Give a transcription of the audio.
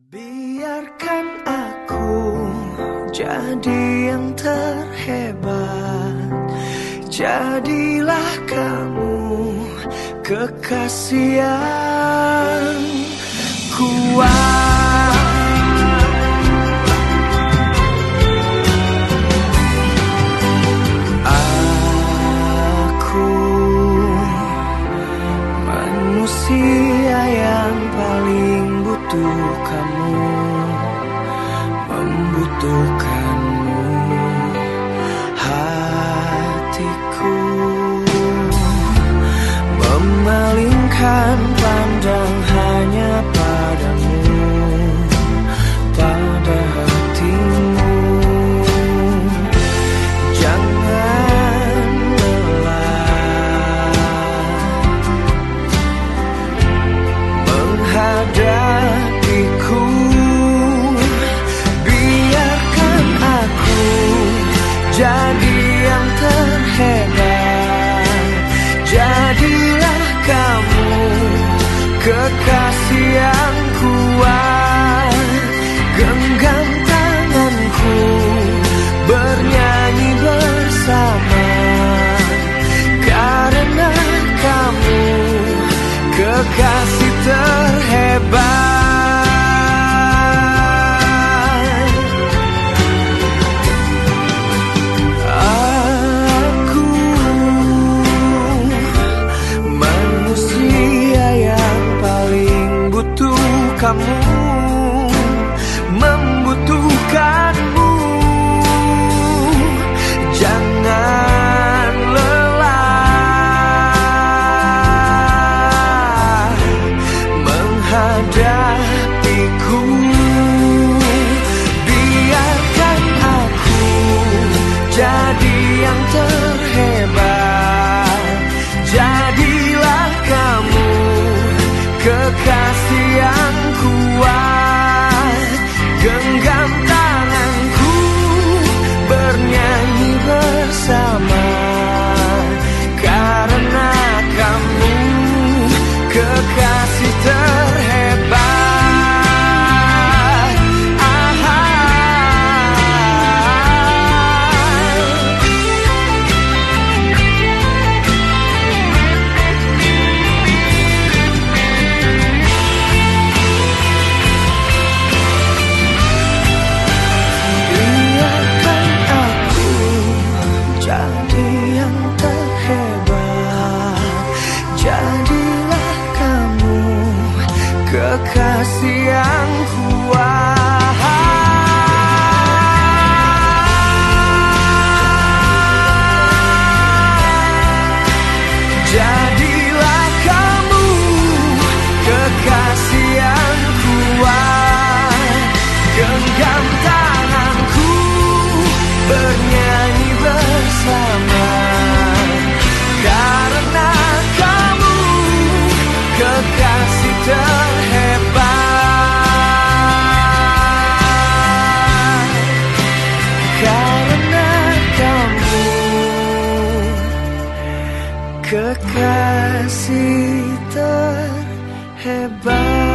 Biarkan aku jadi yang terhebat, jadilah kamu kekasih yang kuat. Aku manusia yang paling butuh kamu, membutuhkanmu. Hatiku memalingkan pandang hanya padamu, pada hatimu. Jangan lelah menghadapiku. Biarkan aku jadi yang terhebat, jadilah kamu kekasih yang kuat. Genggam tanganku, bernyanyi bersama, karena kamu kekasih terhebat. Aku manusia yang paling butuh kamu, membutuhkanmu. Jangan lelah menghadapiku. Biarkan aku jadi yang terhebat, jadilah kamu kekasih yang kuat. Genggam tanganku, bernyanyi bersama, karena kamu kekasih terhebat. Biarkan aku jadi yang terhebat, jadilah kamu kekasih yang kuat. Jadilah kamu kekasih yang kuat. Genggam tanganku, bernyanyi bersama, karena kamu kekasih terhebat. Karena kamu kekasih terhebat.